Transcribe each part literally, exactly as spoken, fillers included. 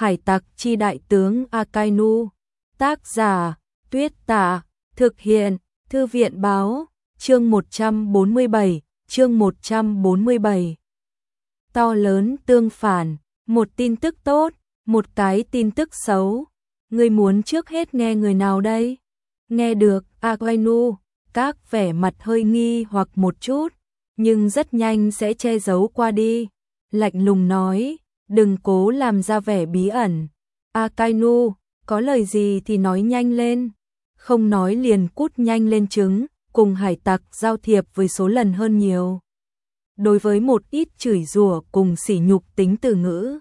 Hải tặc chi đại tướng Akainu. Tác giả, Tuyết Tạ. Thực hiện, Thư viện báo. Chương một trăm bốn mươi bảy, chương một trăm bốn mươi bảy. To lớn tương phản, một tin tức tốt, một cái tin tức xấu. Ngươi muốn trước hết nghe người nào đây? Nghe được, Akainu, các vẻ mặt hơi nghi hoặc một chút, nhưng rất nhanh sẽ che giấu qua đi. Lạnh lùng nói, đừng cố làm ra vẻ bí ẩn. Akainu, có lời gì thì nói nhanh lên. Không nói liền cút nhanh lên trứng, cùng hải tặc giao thiệp với số lần hơn nhiều. Đối với một ít chửi rủa cùng sỉ nhục tính từ ngữ,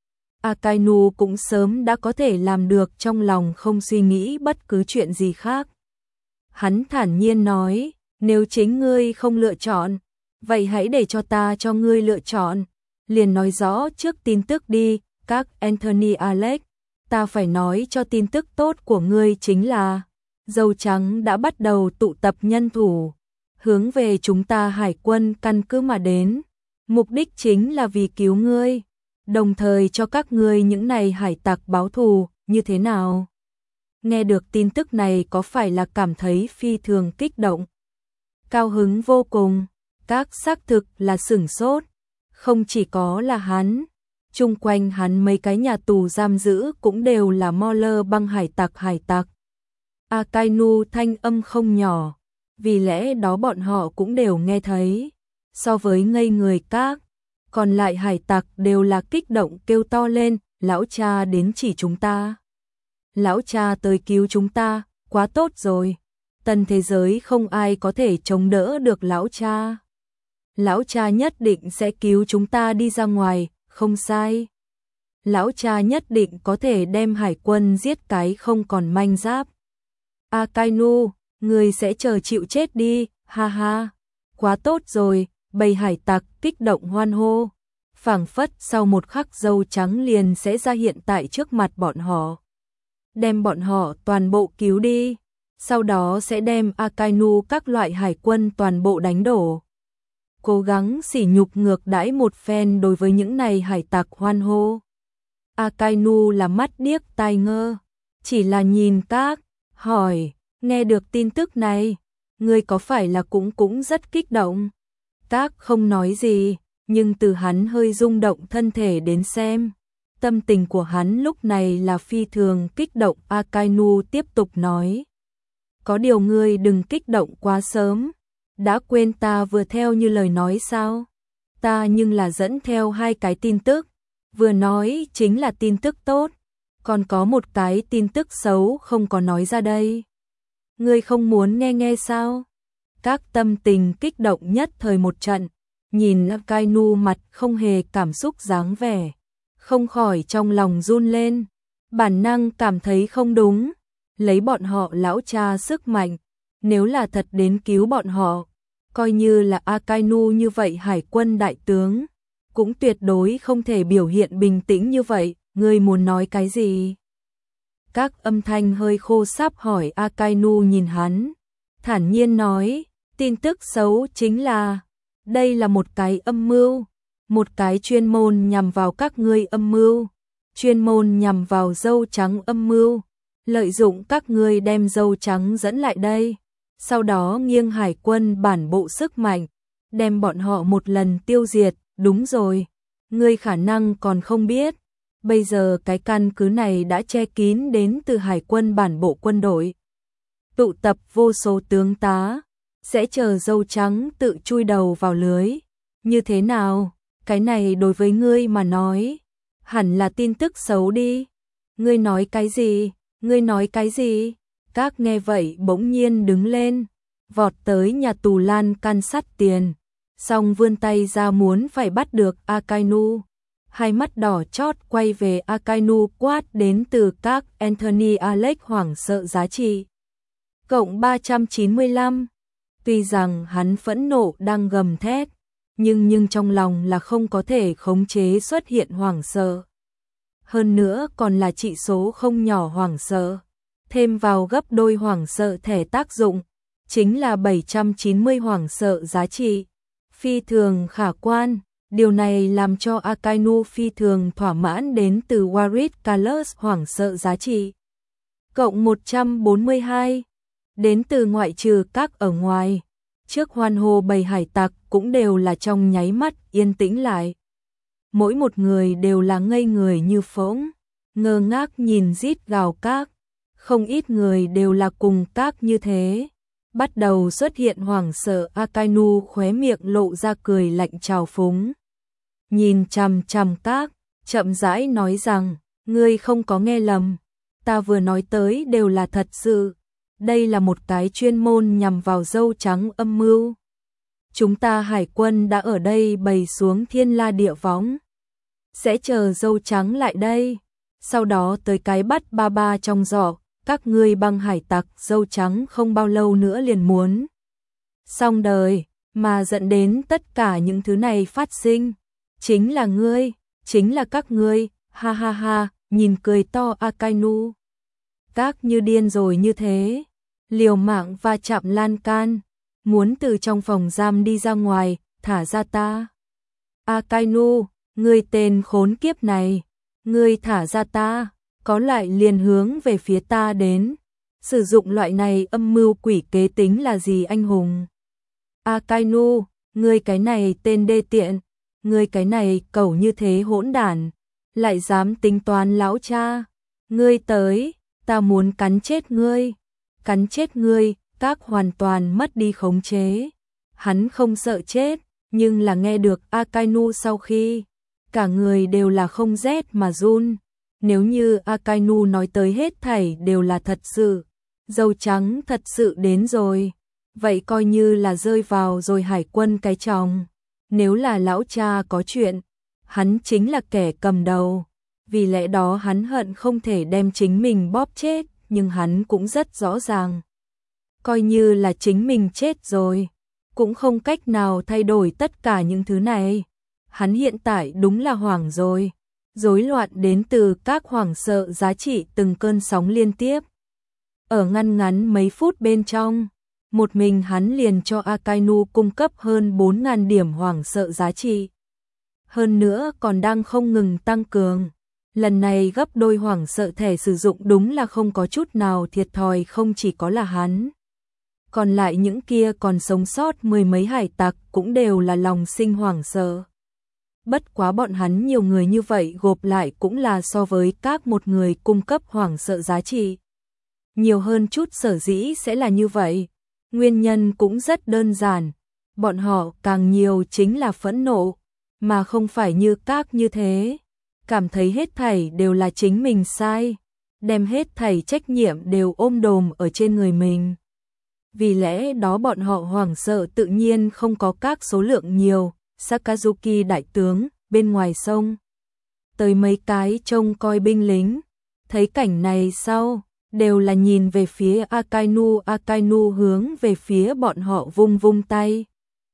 Akainu cũng sớm đã có thể làm được, trong lòng không suy nghĩ bất cứ chuyện gì khác. Hắn thản nhiên nói, nếu chính ngươi không lựa chọn, vậy hãy để cho ta cho ngươi lựa chọn. Liền nói rõ trước tin tức đi, các Anthony Alex, ta phải nói cho tin tức tốt của ngươi chính là Dâu Trắng đã bắt đầu tụ tập nhân thủ, hướng về chúng ta hải quân căn cứ mà đến. Mục đích chính là vì cứu ngươi, đồng thời cho các ngươi những này hải tặc báo thù, như thế nào? Nghe được tin tức này có phải là cảm thấy phi thường kích động? Cao hứng vô cùng, các xác thực là sửng sốt. Không chỉ có là hắn, chung quanh hắn mấy cái nhà tù giam giữ cũng đều là Moller băng hải tặc hải tặc. Akainu thanh âm không nhỏ, vì lẽ đó bọn họ cũng đều nghe thấy. So với ngây người các, còn lại hải tặc đều là kích động kêu to lên, lão cha đến chỉ chúng ta. Lão cha tới cứu chúng ta, quá tốt rồi. Tân thế giới không ai có thể chống đỡ được lão cha. Lão cha nhất định sẽ cứu chúng ta đi ra ngoài, không sai. Lão cha nhất định có thể đem hải quân giết cái không còn manh giáp. Akainu, người sẽ chờ chịu chết đi, ha ha. Quá tốt rồi, bầy hải tặc kích động hoan hô. Phảng phất sau một khắc Dâu Trắng liền sẽ ra hiện tại trước mặt bọn họ. Đem bọn họ toàn bộ cứu đi. Sau đó sẽ đem Akainu các loại hải quân toàn bộ đánh đổ. Cố gắng sỉ nhục ngược đãi một phen đối với những này hải tặc hoan hô. Akainu là mắt điếc tai ngơ, chỉ là nhìn các, hỏi, nghe được tin tức này, ngươi có phải là cũng cũng rất kích động? Các không nói gì, nhưng từ hắn hơi rung động thân thể đến xem, tâm tình của hắn lúc này là phi thường kích động. Akainu tiếp tục nói, có điều ngươi đừng kích động quá sớm. Đã quên ta vừa theo như lời nói sao? Ta nhưng là dẫn theo hai cái tin tức, vừa nói chính là tin tức tốt, còn có một cái tin tức xấu không có nói ra đây. Ngươi không muốn nghe nghe sao? Các tâm tình kích động nhất thời một trận, nhìn Akainu mặt không hề cảm xúc dáng vẻ, không khỏi trong lòng run lên, bản năng cảm thấy không đúng, lấy bọn họ lão cha sức mạnh, nếu là thật đến cứu bọn họ, coi như là Akainu như vậy hải quân đại tướng, cũng tuyệt đối không thể biểu hiện bình tĩnh như vậy. Ngươi muốn nói cái gì? Các âm thanh hơi khô sáp hỏi. Akainu nhìn hắn, thản nhiên nói, tin tức xấu chính là, đây là một cái âm mưu, một cái chuyên môn nhằm vào các ngươi âm mưu, chuyên môn nhằm vào Dâu Trắng âm mưu, lợi dụng các ngươi đem Dâu Trắng dẫn lại đây, sau đó nghiêng hải quân bản bộ sức mạnh, đem bọn họ một lần tiêu diệt. Đúng rồi, ngươi khả năng còn không biết, bây giờ cái căn cứ này đã che kín đến từ hải quân bản bộ quân đội, tụ tập vô số tướng tá, sẽ chờ Dâu Trắng tự chui đầu vào lưới. Như thế nào? Cái này đối với ngươi mà nói, hẳn là tin tức xấu đi. Ngươi nói cái gì? Ngươi nói cái gì? Các nghe vậy bỗng nhiên đứng lên, vọt tới nhà tù lan can sắt tiền, xong vươn tay ra muốn phải bắt được Akainu. Hai mắt đỏ chót quay về Akainu quát đến từ các Anthony Alex hoảng sợ giá trị cộng ba trăm chín mươi lăm. Tuy rằng hắn phẫn nộ đang gầm thét, nhưng nhưng trong lòng là không có thể khống chế xuất hiện hoảng sợ. Hơn nữa còn là trị số không nhỏ hoảng sợ, thêm vào gấp đôi hoảng sợ thẻ tác dụng, chính là bảy trăm chín mươi hoảng sợ giá trị, phi thường khả quan. Điều này làm cho Akainu phi thường thỏa mãn. Đến từ Warrior Colors hoảng sợ giá trị cộng một trăm bốn mươi hai. Đến từ ngoại trừ các ở ngoài, trước hoan hô bầy hải tặc cũng đều là trong nháy mắt yên tĩnh lại. Mỗi một người đều là ngây người như phỗng, ngơ ngác nhìn rít gào các. Không ít người đều là cùng các như thế. Bắt đầu xuất hiện hoảng sợ. Akainu khóe miệng lộ ra cười lạnh trào phúng. Nhìn chằm chằm các, chậm rãi nói rằng, ngươi không có nghe lầm. Ta vừa nói tới đều là thật sự. Đây là một cái chuyên môn nhằm vào dâu trắng âm mưu. Chúng ta hải quân đã ở đây bày xuống thiên la địa võng. Sẽ chờ dâu trắng lại đây. Sau đó tới cái bắt ba ba trong giỏ. Các ngươi băng hải tặc dâu trắng không bao lâu nữa liền muốn xong đời, mà dẫn đến tất cả những thứ này phát sinh. Chính là ngươi, chính là các ngươi, ha ha ha, nhìn cười to Akainu. Các như điên rồi như thế, liều mạng va chạm lan can, muốn từ trong phòng giam đi ra ngoài, thả ra ta. Akainu, ngươi tên khốn kiếp này, ngươi thả ra ta. Có lại liền hướng về phía ta đến. Sử dụng loại này âm mưu quỷ kế tính là gì anh hùng? Akainu, ngươi cái này tên đê tiện, ngươi cái này cẩu như thế hỗn đản, lại dám tính toán lão cha. Ngươi tới, ta muốn cắn chết ngươi, cắn chết ngươi. Các hoàn toàn mất đi khống chế. Hắn không sợ chết, nhưng là nghe được Akainu sau khi, cả người đều là không rét mà run. Nếu như Akainu nói tới hết thảy đều là thật sự, dâu trắng thật sự đến rồi, vậy coi như là rơi vào rồi hải quân cái chồng. Nếu là lão cha có chuyện, hắn chính là kẻ cầm đầu. Vì lẽ đó hắn hận không thể đem chính mình bóp chết, nhưng hắn cũng rất rõ ràng. Coi như là chính mình chết rồi, cũng không cách nào thay đổi tất cả những thứ này. Hắn hiện tại đúng là hoảng rồi. Rối loạn đến từ các hoảng sợ giá trị từng cơn sóng liên tiếp. Ở ngăn ngắn mấy phút bên trong, một mình hắn liền cho Akainu cung cấp hơn bốn nghìn điểm hoảng sợ giá trị. Hơn nữa còn đang không ngừng tăng cường. Lần này gấp đôi hoảng sợ thẻ sử dụng đúng là không có chút nào thiệt thòi, không chỉ có là hắn. Còn lại những kia còn sống sót mười mấy hải tặc cũng đều là lòng sinh hoảng sợ. Bất quá bọn hắn nhiều người như vậy gộp lại cũng là so với các một người cung cấp hoảng sợ giá trị nhiều hơn chút. Sở dĩ sẽ là như vậy, nguyên nhân cũng rất đơn giản, bọn họ càng nhiều chính là phẫn nộ, mà không phải như các như thế, cảm thấy hết thảy đều là chính mình sai, đem hết thảy trách nhiệm đều ôm đồm ở trên người mình. Vì lẽ đó bọn họ hoảng sợ tự nhiên không có các số lượng nhiều. Sakazuki đại tướng, bên ngoài sông, tới mấy cái trông coi binh lính, thấy cảnh này sau, đều là nhìn về phía Akainu. Akainu hướng về phía bọn họ vung vung tay,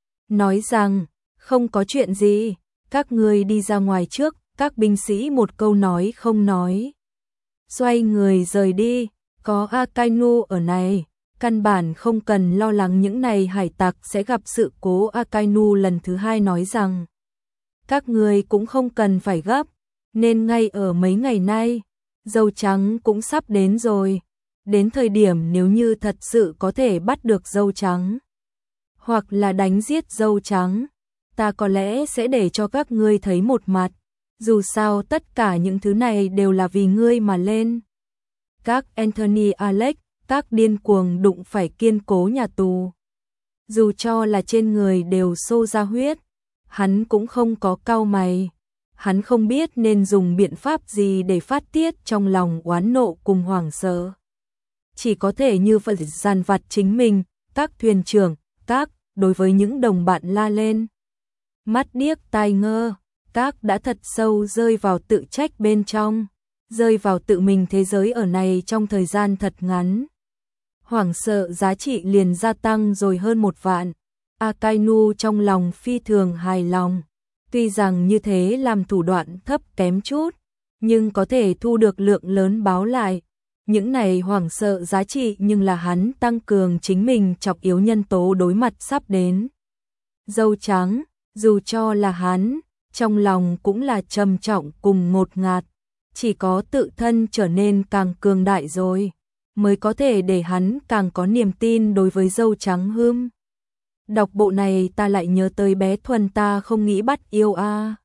nói rằng, không có chuyện gì, các ngươi đi ra ngoài trước. Các binh sĩ một câu nói không nói, xoay người rời đi. Có Akainu ở này, căn bản không cần lo lắng những này hải tặc sẽ gặp sự cố. Akainu lần thứ hai nói rằng, các người cũng không cần phải gấp, nên ngay ở mấy ngày nay, dâu trắng cũng sắp đến rồi. Đến thời điểm nếu như thật sự có thể bắt được dâu trắng, hoặc là đánh giết dâu trắng, ta có lẽ sẽ để cho các ngươi thấy một mặt. Dù sao tất cả những thứ này đều là vì ngươi mà lên. Các Anthony Alex, các điên cuồng đụng phải kiên cố nhà tù. Dù cho là trên người đều xô ra huyết, hắn cũng không có cau mày. Hắn không biết nên dùng biện pháp gì để phát tiết trong lòng oán nộ cùng hoảng sợ. Chỉ có thể như vậy dằn vặt chính mình. Các thuyền trưởng, các, đối với những đồng bạn la lên. Mắt điếc tai ngơ, các đã thật sâu rơi vào tự trách bên trong, rơi vào tự mình thế giới ở này trong thời gian thật ngắn. Hoảng sợ giá trị liền gia tăng rồi hơn một vạn. Akainu trong lòng phi thường hài lòng. Tuy rằng như thế làm thủ đoạn thấp kém chút, nhưng có thể thu được lượng lớn báo lại. Những này hoảng sợ giá trị nhưng là hắn tăng cường chính mình chọc yếu nhân tố đối mặt sắp đến. Dâu trắng, dù cho là hắn, trong lòng cũng là trầm trọng cùng ngột ngạt, chỉ có tự thân trở nên càng cường đại rồi, mới có thể để hắn càng có niềm tin đối với dâu trắng hươm. Đọc bộ này ta lại nhớ tới bé Thuần ta không nghĩ bắt yêu a.